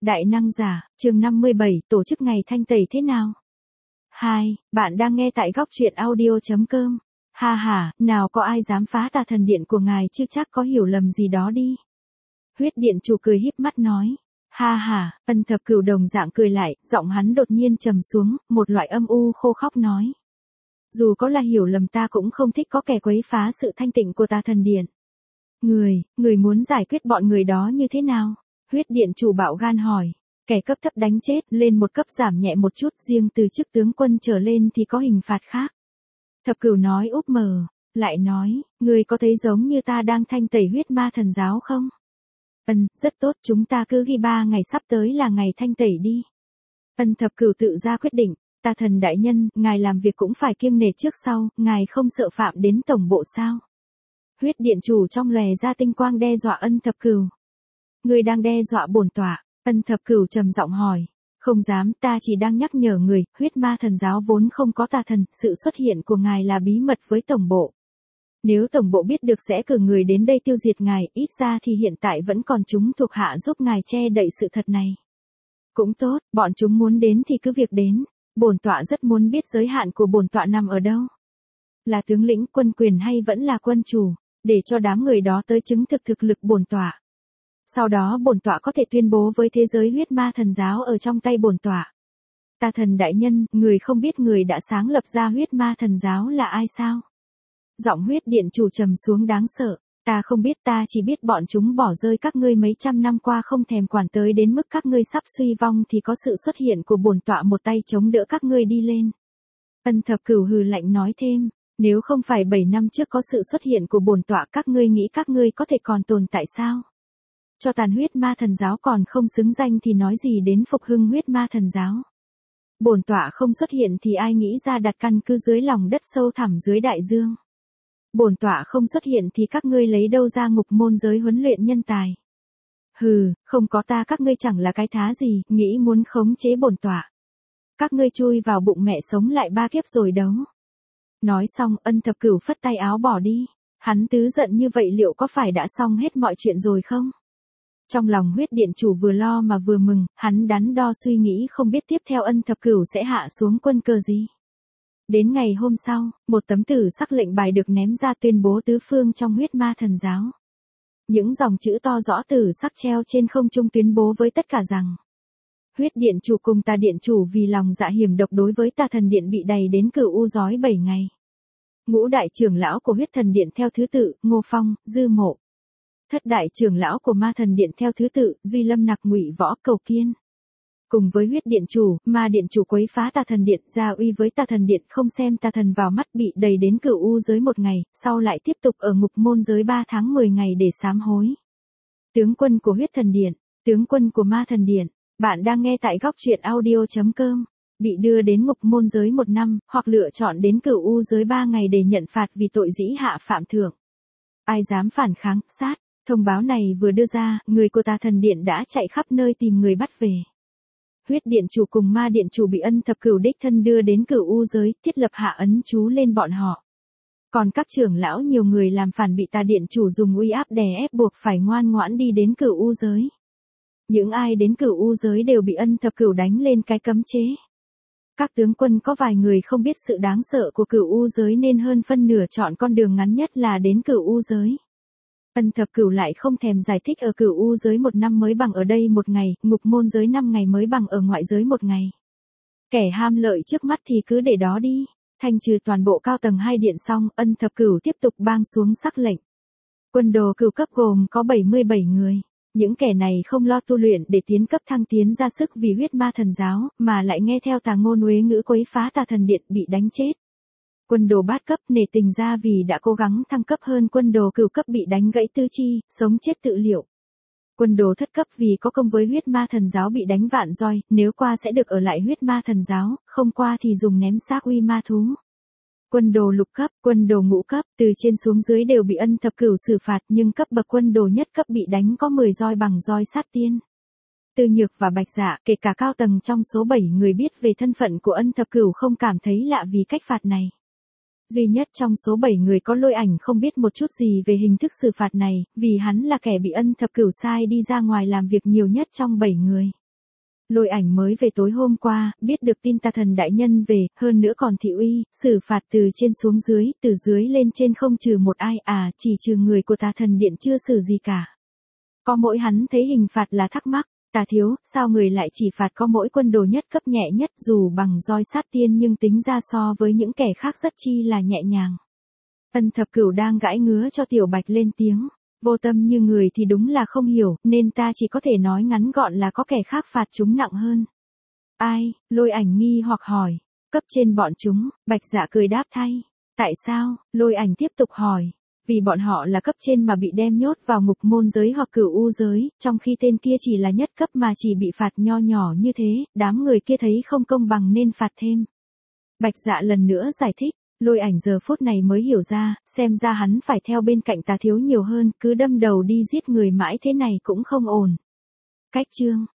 Đại năng giả, chương 57, tổ chức ngày thanh tẩy thế nào? 2. Bạn đang nghe tại góc truyện audio.com. Ha ha, nào có ai dám phá tà thần điện của ngài chứ, chắc có hiểu lầm gì đó đi. Huyết điện chủ cười híp mắt nói. Ha ha, Ân Thập Cửu đồng dạng cười lại, giọng hắn đột nhiên trầm xuống, một loại âm u khô khốc nói. Dù có là hiểu lầm, ta cũng không thích có kẻ quấy phá sự thanh tịnh của tà thần điện. Người muốn giải quyết bọn người đó như thế nào? Huyết điện chủ bạo gan hỏi. Kẻ cấp thấp đánh chết, lên một cấp giảm nhẹ một chút, riêng từ chức tướng quân trở lên thì có hình phạt khác. Thập Cửu nói úp mở, lại nói, người có thấy giống như ta đang thanh tẩy huyết ma thần giáo không? Rất tốt, chúng ta cứ ghi 3 ngày sắp tới là ngày thanh tẩy đi. Thập Cửu tự ra quyết định. Tà thần đại nhân, ngài làm việc cũng phải kiêng nể trước sau, ngài không sợ phạm đến tổng bộ sao? Huyết điện chủ trong lòe ra tinh quang đe dọa Ân Thập Cửu. Người đang đe dọa bổn tọa? Ân Thập Cửu trầm giọng hỏi. Không dám, ta chỉ đang nhắc nhở người, huyết ma thần giáo vốn không có tà thần, sự xuất hiện của ngài là bí mật với tổng bộ. Nếu tổng bộ biết được sẽ cử người đến đây tiêu diệt ngài, ít ra thì hiện tại vẫn còn chúng thuộc hạ giúp ngài che đậy sự thật này. Cũng tốt, bọn chúng muốn đến thì cứ việc đến. Bổn tọa rất muốn biết giới hạn của bổn tọa nằm ở đâu. Là tướng lĩnh, quân quyền hay vẫn là quân chủ, để cho đám người đó tới chứng thực thực lực bổn tọa. Sau đó bổn tọa có thể tuyên bố với thế giới huyết ma thần giáo ở trong tay bổn tọa. Tà thần đại nhân, người không biết người đã sáng lập ra huyết ma thần giáo là ai sao? Giọng huyết điện chủ trầm xuống đáng sợ. Ta không biết, ta chỉ biết bọn chúng bỏ rơi các ngươi mấy trăm năm qua không thèm quản tới đến mức các ngươi sắp suy vong thì có sự xuất hiện của bổn tọa một tay chống đỡ các ngươi đi lên. Ân Thập Cửu hừ lạnh nói thêm, nếu không phải 7 năm trước có sự xuất hiện của bổn tọa, các ngươi nghĩ các ngươi có thể còn tồn tại sao? Cho tàn huyết ma thần giáo còn không xứng danh thì nói gì đến phục hưng huyết ma thần giáo. Bổn tọa không xuất hiện thì ai nghĩ ra đặt căn cứ dưới lòng đất sâu thẳm dưới đại dương. Bổn tọa không xuất hiện thì các ngươi lấy đâu ra ngục môn giới huấn luyện nhân tài. Hừ, không có ta các ngươi chẳng là cái thá gì, nghĩ muốn khống chế bổn tọa. Các ngươi chui vào bụng mẹ sống lại 3 kiếp rồi đấu. Nói xong, Ân Thập Cửu phất tay áo bỏ đi. Hắn tứ giận như vậy liệu có phải đã xong hết mọi chuyện rồi không? Trong lòng huyết điện chủ vừa lo mà vừa mừng, hắn đắn đo suy nghĩ không biết tiếp theo Ân Thập Cửu sẽ hạ xuống quân cờ gì. Đến ngày hôm sau, một tấm tử sắc lệnh bài được ném ra tuyên bố tứ phương trong huyết ma thần giáo. Những dòng chữ to rõ tử sắc treo trên không trung tuyên bố với tất cả rằng huyết điện chủ cùng tà điện chủ vì lòng dạ hiểm độc đối với tà thần điện bị đày đến cửu u giói 7 ngày. Ngũ đại trưởng lão của huyết thần điện theo thứ tự, Ngô Phong, Dư Mộ. Thất đại trưởng lão của ma thần điện theo thứ tự, Duy Lâm Nặc, Ngụy Võ, Cầu Kiên. Cùng với huyết điện chủ, ma điện chủ quấy phá tà thần điện, ra uy với tà thần điện, không xem tà thần vào mắt, bị đày đến cửu u giới 1 ngày, sau lại tiếp tục ở ngục môn giới 3 tháng 10 ngày để sám hối. Tướng quân của huyết thần điện, tướng quân của ma thần điện, bạn đang nghe tại góc truyện audio.com. Bị đưa đến ngục môn giới 1 năm, hoặc lựa chọn đến cửu u giới 3 ngày để nhận phạt vì tội dĩ hạ phạm thượng. Ai dám phản kháng, sát. Thông báo này vừa đưa ra, người của tà thần điện đã chạy khắp nơi tìm người bắt về. Huyết điện chủ cùng ma điện chủ bị Ân Thập Cửu đích thân đưa đến cửu u giới, thiết lập hạ ấn chú lên bọn họ. Còn các trưởng lão nhiều người làm phản bị tà điện chủ dùng uy áp đè ép buộc phải ngoan ngoãn đi đến cửu u giới. Những ai đến cửu u giới đều bị Ân Thập Cửu đánh lên cái cấm chế. Các tướng quân có vài người không biết sự đáng sợ của cửu u giới nên hơn phân nửa chọn con đường ngắn nhất là đến cửu u giới. Ân Thập Cửu lại không thèm giải thích ở cửu u giới 1 năm mới bằng ở đây 1 ngày, ngục môn giới 5 ngày mới bằng ở ngoại giới 1 ngày. Kẻ ham lợi trước mắt thì cứ để đó đi. Thanh trừ toàn bộ cao tầng 2 điện xong, Ân Thập Cửu tiếp tục ban xuống sắc lệnh. Quân đồ cửu cấp gồm có 77 người. Những kẻ này không lo tu luyện để tiến cấp thăng tiến ra sức vì huyết ma thần giáo, mà lại nghe theo tà ngôn uế ngữ quấy phá tà thần điện bị đánh chết. Quân đồ bát cấp nể tình ra vì đã cố gắng thăng cấp hơn quân đồ cửu cấp bị đánh gãy tứ chi, sống chết tự liệu. Quân đồ thất cấp vì có công với huyết ma thần giáo bị đánh vạn roi, nếu qua sẽ được ở lại huyết ma thần giáo, không qua thì dùng ném xác uy ma thú. Quân đồ lục cấp, quân đồ ngũ cấp, từ trên xuống dưới đều bị Ân Thập Cửu xử phạt, nhưng cấp bậc quân đồ nhất cấp bị đánh có 10 roi bằng roi sát tiên. Tư Nhược và Bạch Dạ, kể cả cao tầng trong số 7 người biết về thân phận của Ân Thập Cửu không cảm thấy lạ vì cách phạt này. Duy nhất trong số 7 người có Lôi Ảnh không biết một chút gì về hình thức xử phạt này, vì hắn là kẻ bị Ân Thập Cửu sai đi ra ngoài làm việc nhiều nhất trong 7 người. Lôi Ảnh mới về tối hôm qua, biết được tin tà thần đại nhân về, hơn nữa còn thị uy, xử phạt từ trên xuống dưới, từ dưới lên trên không trừ một ai chỉ trừ người của tà thần điện chưa xử gì cả. Có mỗi hắn thấy hình phạt là thắc mắc, Tà thiếu, sao người lại chỉ phạt có mỗi quân đồ nhất cấp nhẹ nhất dù bằng roi sát tiên nhưng tính ra so với những kẻ khác rất chi là nhẹ nhàng. Ân Thập Cửu đang gãi ngứa cho Tiểu Bạch lên tiếng. Vô tâm như người thì đúng là không hiểu, nên ta chỉ có thể nói ngắn gọn là có kẻ khác phạt chúng nặng hơn. Ai? Lôi Ảnh nghi hoặc hỏi. Cấp trên bọn chúng, Bạch Dạ cười đáp thay. Tại sao? Lôi Ảnh tiếp tục hỏi. Vì bọn họ là cấp trên mà bị đem nhốt vào ngục môn giới hoặc cửu u giới, trong khi tên kia chỉ là nhất cấp mà chỉ bị phạt nho nhỏ như thế, đám người kia thấy không công bằng nên phạt thêm. Bạch Dạ lần nữa giải thích. Lôi Ảnh giờ phút này mới hiểu ra, xem ra hắn phải theo bên cạnh Tà thiếu nhiều hơn, cứ đâm đầu đi giết người mãi thế này cũng không ổn. Cách chương